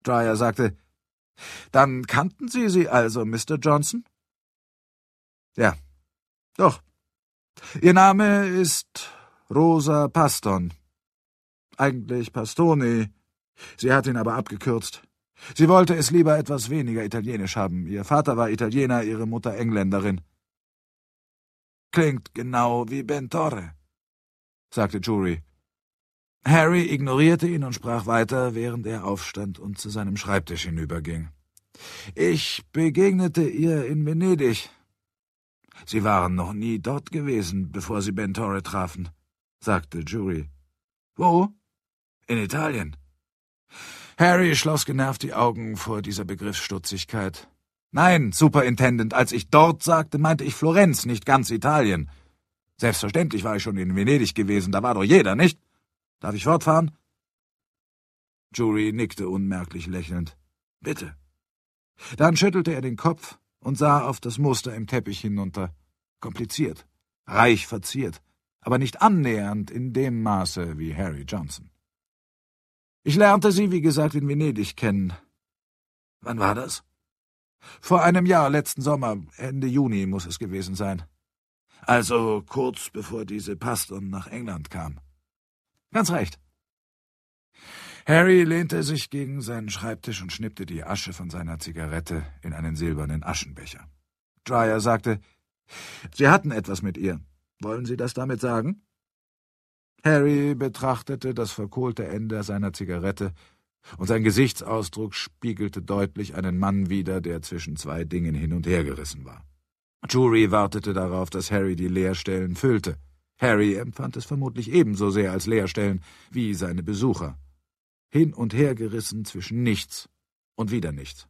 Dryer sagte, »Dann kannten Sie sie also, Mr. Johnson?« »Ja, doch. Ihr Name ist Rosa Paston. Eigentlich Pastoni. Sie hat ihn aber abgekürzt. Sie wollte es lieber etwas weniger italienisch haben. Ihr Vater war Italiener, ihre Mutter Engländerin.« »Klingt genau wie Ben Torre«, sagte Jury. Harry ignorierte ihn und sprach weiter, während er aufstand und zu seinem Schreibtisch hinüberging. »Ich begegnete ihr in Venedig. Sie waren noch nie dort gewesen, bevor Sie Ben Torre trafen«, sagte Jury. »Wo?« »In Italien.« Harry schloss genervt die Augen vor dieser Begriffsstutzigkeit. »Nein, Superintendent, als ich dort sagte, meinte ich Florenz, nicht ganz Italien. Selbstverständlich war ich schon in Venedig gewesen, da war doch jeder, nicht? Darf ich fortfahren?« Jury nickte unmerklich lächelnd. »Bitte.« Dann schüttelte er den Kopf und sah auf das Muster im Teppich hinunter. Kompliziert, reich verziert, aber nicht annähernd in dem Maße wie Harry Johnson. »Ich lernte sie, wie gesagt, in Venedig kennen.« »Wann war das?« »Vor einem Jahr, letzten Sommer, Ende Juni muss es gewesen sein.« »Also kurz bevor diese Paston nach England kam.« »Ganz recht.« Harry lehnte sich gegen seinen Schreibtisch und schnippte die Asche von seiner Zigarette in einen silbernen Aschenbecher. Dryer sagte, »Sie hatten etwas mit ihr. Wollen Sie das damit sagen?« Harry betrachtete das verkohlte Ende seiner Zigarette, und sein Gesichtsausdruck spiegelte deutlich einen Mann wider, der zwischen zwei Dingen hin und her gerissen war. Jury wartete darauf, dass Harry die Leerstellen füllte. Harry empfand es vermutlich ebenso sehr als Leerstellen wie seine Besucher. Hin und her gerissen zwischen nichts und wieder nichts.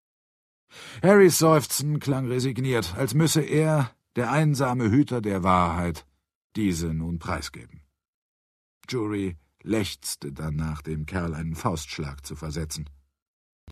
Harrys Seufzen klang resigniert, als müsse er, der einsame Hüter der Wahrheit, diese nun preisgeben. Jury lechzte danach, dem Kerl einen Faustschlag zu versetzen.